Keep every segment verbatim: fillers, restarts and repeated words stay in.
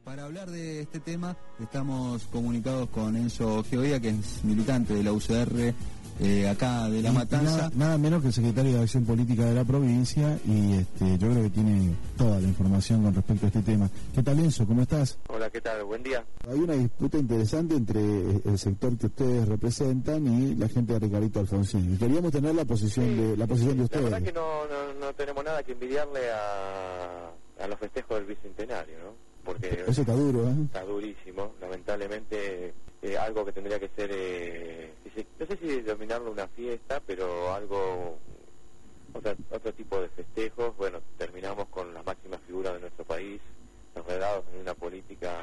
Para hablar de este tema estamos comunicados con Enzo Gioia, que es militante de la U C R eh, acá de La Matanza. Nada, nada menos que el secretario de Acción Política de la provincia, y este, yo creo que tiene toda la información con respecto a este tema. ¿Qué tal, Enzo? ¿Cómo estás? Hola, ¿qué tal? Buen día. Hay una disputa interesante entre el sector que ustedes representan y la gente de Ricardito Alfonsín. Queríamos tener la posición sí, de la posición sí, de ustedes. La verdad que no, no, no tenemos nada que envidiarle a, a los festejos del Bicentenario, ¿no? Porque eso está duro, ¿eh? Está durísimo, lamentablemente. Eh, algo que tendría que ser, eh, no sé si denominarlo una fiesta, pero algo, otra, otro tipo de festejos. Bueno, terminamos con las máximas figuras de nuestro país, enredados en una política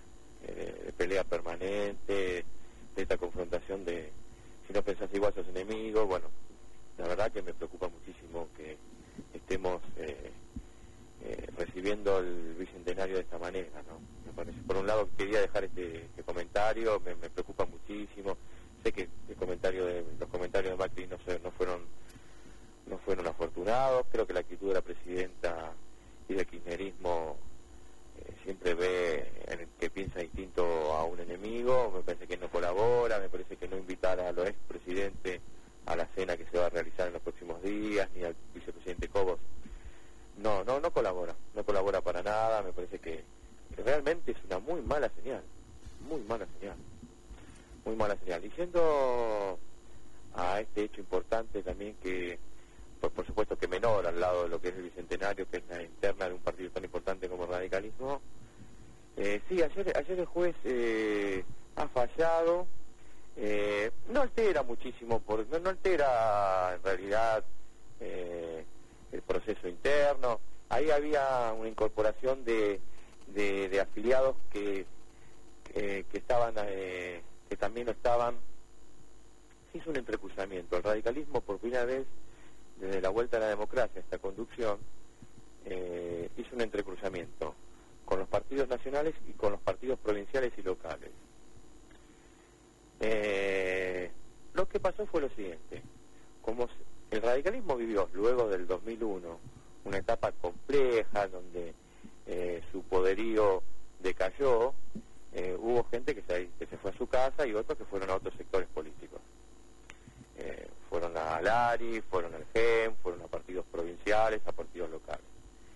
eh, de pelea permanente, de esta confrontación de, si no pensás igual sos enemigo. Bueno, la verdad que me preocupa muchísimo que estemos eh, eh, recibiendo el Bicentenario de esta manera, ¿no? Me parece, por un lado quería dejar este, este comentario, me, me preocupa muchísimo. Sé que el comentario de, los comentarios de Macri no, se, no fueron no fueron afortunados. Creo que la actitud de la presidenta y del kirchnerismo eh, siempre ve en el que piensa distinto a un enemigo. Me parece que no colabora, me parece que no invitar a los expresidentes a la cena que se va a realizar en los próximos días, ni al vicepresidente Cobos. No, no, no colabora, no colabora para nada. Me parece que realmente es una muy mala señal, muy mala señal, muy mala señal. Y yendo a este hecho importante también, que por, por supuesto que menor al lado de lo que es el Bicentenario, que es la interna de un partido tan importante como el radicalismo, eh, sí, ayer, ayer el juez eh, ha fallado. Eh, no altera muchísimo, por, no, no altera en realidad eh, el proceso interno. Ahí había una incorporación de, de, de afiliados que, que, que estaban, eh, que también no estaban. Se hizo un entrecruzamiento. El radicalismo, por primera vez desde la vuelta a la democracia, esta conducción, eh, hizo un entrecruzamiento con los partidos nacionales y con los partidos provinciales y locales. Eh, lo que pasó fue lo siguiente: como el radicalismo vivió luego del dos mil uno una etapa compleja donde eh, su poderío decayó, eh, hubo gente que se, que se fue a su casa y otros que fueron a otros sectores políticos. Eh, fueron a Alari, fueron al G E M, fueron a partidos provinciales, a partidos locales.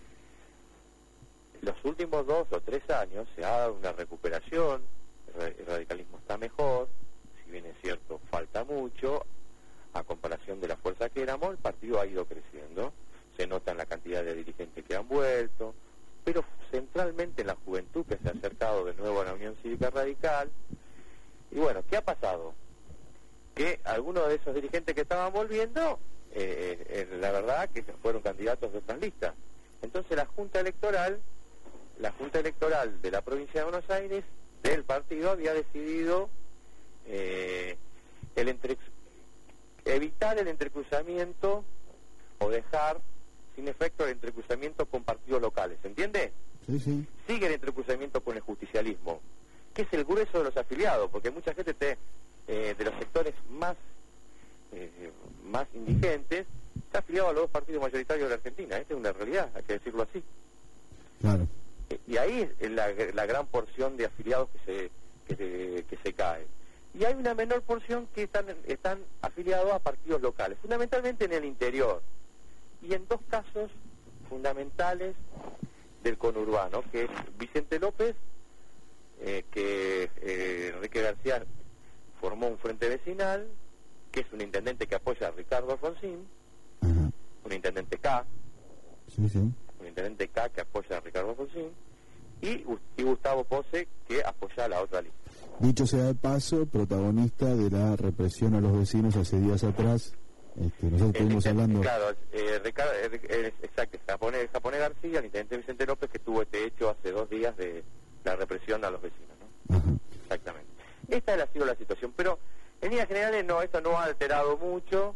En los últimos dos o tres años se ha dado una recuperación, el radicalismo está mejor. Si bien es cierto, falta mucho, a comparación de la fuerza que éramos, el partido ha ido creciendo, se nota en la cantidad de dirigentes que han vuelto, pero centralmente en la juventud que se ha acercado de nuevo a la Unión Cívica Radical. Y bueno, ¿qué ha pasado? Que algunos de esos dirigentes que estaban volviendo, eh, eh, la verdad que fueron candidatos de otras listas. Entonces la Junta Electoral, la Junta Electoral de la provincia de Buenos Aires, del partido, había decidido Eh, el entre, evitar el entrecruzamiento o dejar sin efecto el entrecruzamiento con partidos locales, ¿entiende? Sí, sí. Sigue el entrecruzamiento con el justicialismo, que es el grueso de los afiliados, porque mucha gente te, eh, de los sectores más eh, más indigentes está afiliado a los dos partidos mayoritarios de la Argentina. Esta es una realidad, hay que decirlo así. Claro. Eh, y ahí es la, la gran porción de afiliados que se que se, que se cae. Y hay una menor porción que están, están afiliados a partidos locales, fundamentalmente en el interior. Y en dos casos fundamentales del conurbano, que es Vicente López, eh, que eh, Enrique García formó un frente vecinal, que es un intendente que apoya a Ricardo Alfonsín, Ajá. un intendente K, sí, sí. un intendente K que apoya a Ricardo Alfonsín, y, y Gustavo Pose, que apoya a la otra lista. Dicho sea de paso, protagonista de la represión a los vecinos hace días atrás. Este, nosotros estuvimos el, hablando... Claro, eh, Ricardo, eh, eh, exacto, Japonés, Japonés García, el intendente Vicente López, que tuvo este hecho hace dos días de la represión a los vecinos, ¿no? Ajá. Exactamente. Esta ha sido la situación, pero en líneas generales no, esto no ha alterado mucho.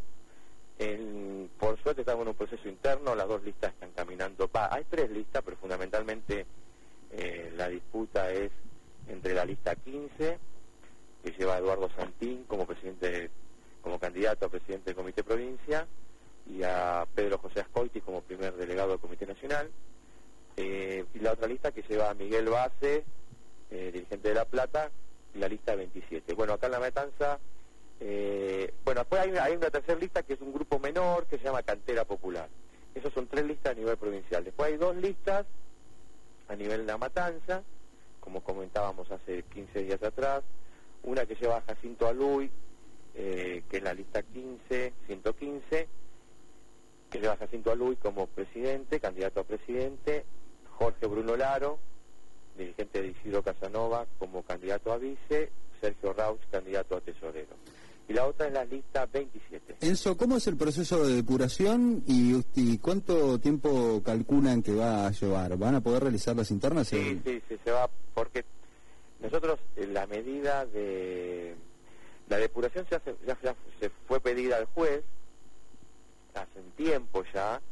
En, por suerte estamos en un proceso interno, las dos listas están caminando. Va, hay tres listas, pero fundamentalmente eh, la disputa es entre la lista quince, que lleva a Eduardo Santín como presidente, como candidato a presidente del Comité Provincia, y a Pedro José Ascoitis como primer delegado del Comité Nacional, eh, y la otra lista que lleva a Miguel Base eh, dirigente de La Plata, y la lista veintisiete. Bueno, acá en La Matanza, eh, bueno, después hay una, hay una tercera lista que es un grupo menor que se llama Cantera Popular. Esas son tres listas a nivel provincial. Después hay dos listas a nivel de La Matanza, como comentábamos hace quince días atrás, una que lleva a Jacinto Aluy, eh, que es la lista quince, ciento quince, que lleva a Jacinto Aluy como presidente, candidato a presidente, Jorge Bruno Laro, dirigente de Isidro Casanova, como candidato a vice, Sergio Rauch, candidato a tesorero. Y la otra es la lista veintisiete. Enzo, ¿cómo es el proceso de depuración y, y cuánto tiempo calculan que va a llevar? ¿Van a poder realizar las internas? Sí, sí, sí, se va, porque nosotros en la medida de... La depuración se hace, ya, ya se fue pedida al juez hace un tiempo ya,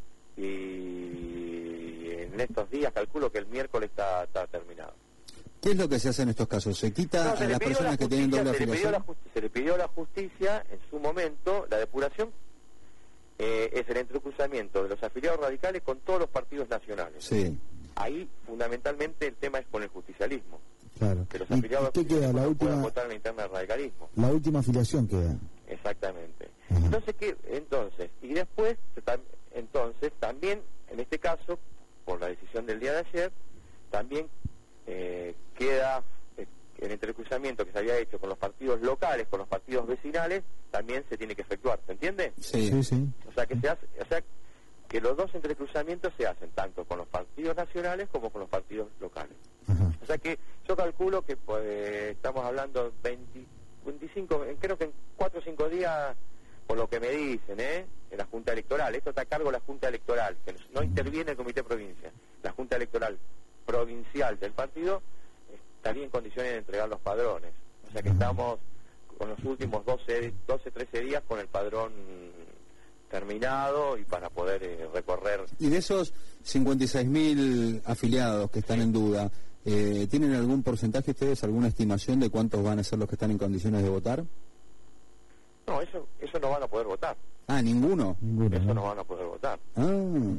y en estos días calculo que el miércoles está, está terminado. ¿Qué es lo que se hace en estos casos? ¿Se quita no, se a las personas que tienen doble se afiliación? Le pidió la se le pidió a la justicia en su momento la depuración, eh, es el entrecruzamiento de los afiliados radicales con todos los partidos nacionales. Sí. Ahí fundamentalmente el tema es con el justicialismo. Claro. Que los ¿Y afiliados qué queda? La no última, puedan votar en la interna del radicalismo. La última afiliación queda. Exactamente. Ajá. Entonces, ¿qué? Entonces, y después, se tam- entonces, también, en este caso, por la decisión del día de ayer, también eh, queda eh, el entrecruzamiento que se había hecho con los partidos locales, con los partidos vecinales, también se tiene que efectuar, ¿se entiende? Sí. Sí, sí. O sea, que se hace, o sea, que los dos entrecruzamientos se hacen tanto con los partidos nacionales como con los partidos locales. Ajá. O sea que yo calculo que pues, estamos hablando veinte, veinticinco, creo que en cuatro o cinco días, por lo que me dicen, ¿eh? En la Junta Electoral. Esto está a cargo de la Junta Electoral, que no interviene el Comité Provincia. La Junta Electoral provincial del partido estaría en condiciones de entregar los padrones. O sea que estamos con los últimos doce, doce trece días con el padrón terminado y para poder eh, recorrer. Y de esos cincuenta y seis mil afiliados que están Sí. en duda, eh, ¿tienen algún porcentaje ustedes, alguna estimación de cuántos van a ser los que están en condiciones de votar? No, eso eso no van a poder votar. Ah, ¿ninguno? Ninguno, Eso ¿no? no van a poder votar. Ah,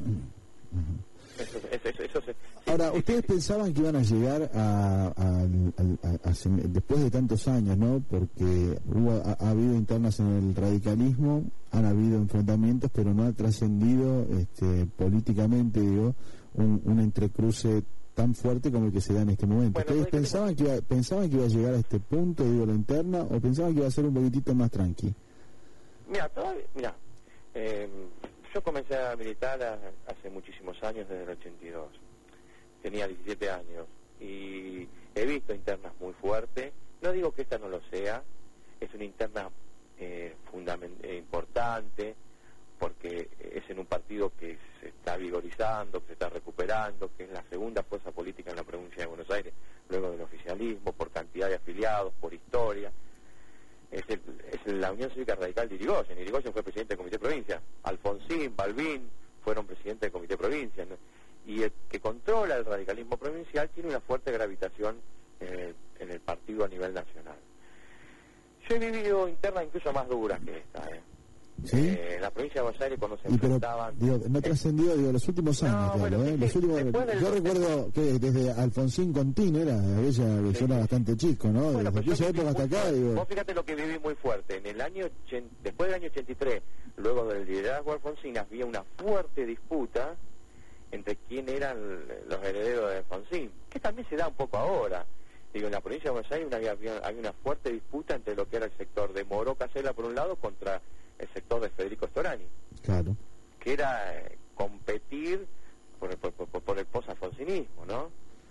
Eso, eso, eso, eso se- sí, Ahora, sí, ¿ustedes sí, pensaban que iban a llegar a, a- a- a- a sem- después de tantos años, ¿no? Porque hubo, ha, ha habido internas en el radicalismo, han habido enfrentamientos, pero no ha trascendido este, políticamente, digo, un, un entrecruce tan fuerte como el que se da en este momento. Bueno, ¿Ustedes no hay que- pensaban que, iba, pensaban que iba a llegar a este punto, digo, la interna, o pensaban que iba a ser un poquitito más tranqui? Mira, todavía, mira, eh, yo comencé a militar a- hace muchísimos años, desde el ochenta y dos. Tenía diecisiete años y he visto internas muy fuertes. No digo que esta no lo sea, es una interna eh, fundamen- eh, importante, porque es en un partido que se está vigorizando, que se está recuperando, que es la segunda fuerza política en la provincia de Buenos Aires, luego del oficialismo, por cantidad de afiliados, por historia. Es, el, es la Unión Cívica Radical de Irigoyen. Irigoyen fue presidente del Comité Provincia. Alfonsín, Balbín fueron presidentes del Comité Provincia, ¿no? Y el que controla el radicalismo provincial tiene una fuerte gravitación eh, en el partido a nivel nacional. Yo he vivido internas incluso más duras que esta, ¿eh? ¿Sí? Eh, en la provincia de Buenos Aires, cuando se Y pero, enfrentaban... digo, no eh, trascendió, digo, los últimos No, años, bueno, claro, sí, ¿eh? sí, Los últimos, después del- yo recuerdo que desde Alfonsín Contín era, aquella que Sí. yo era bastante chico, ¿no? Bueno, Desde pues yo aquella viví época hasta muy acá, fuerte. digo, Vos fíjate lo que viví muy fuerte. En el año ochenta, después del año ochenta y tres, luego del liderazgo de Alfonsín, había una fuerte disputa entre quién eran los herederos de Alfonsín, que también se da un poco ahora. Digo, en la provincia de Buenos Aires una- había, había, había una fuerte disputa entre lo que era el sector de Moró Casella por un lado contra el sector de Federico Storani, claro. que era eh, competir por el, por, por, por el post-alfonsinismo, ¿no?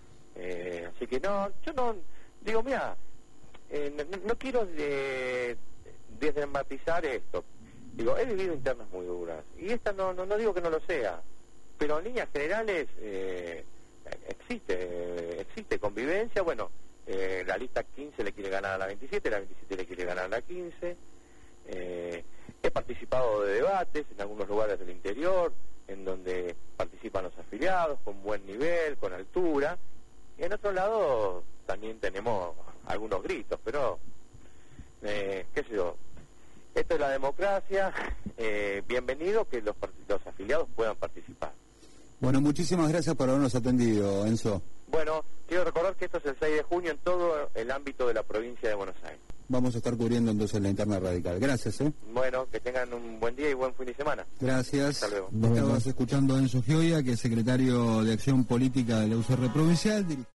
Eh, así que no, yo no, digo, mira, eh, no, no quiero de, desdramatizar esto. Digo, he vivido internas muy duras, y esta no, no, no digo que no lo sea, pero en líneas generales eh, existe, existe convivencia. Bueno, eh, la lista quince le quiere ganar a la veintisiete, la veintisiete le quiere ganar a la quince. Eh, he participado de debates en algunos lugares del interior, en donde participan los afiliados con buen nivel, con altura, y en otro lado también tenemos algunos gritos, pero eh, qué sé yo, esto es la democracia. Eh, bienvenido que los, part- los afiliados puedan participar. bueno, muchísimas gracias por habernos atendido, Enzo. Bueno, quiero recordar que esto es el seis de junio en todo el ámbito de la provincia de Buenos Aires. Vamos a estar cubriendo entonces la interna radical. Gracias, ¿eh? Bueno, que tengan un buen día y buen fin de semana. Gracias. Hasta luego. Estabas escuchando a Enzo Gioia, que es secretario de Acción Política de la U C R Provincial.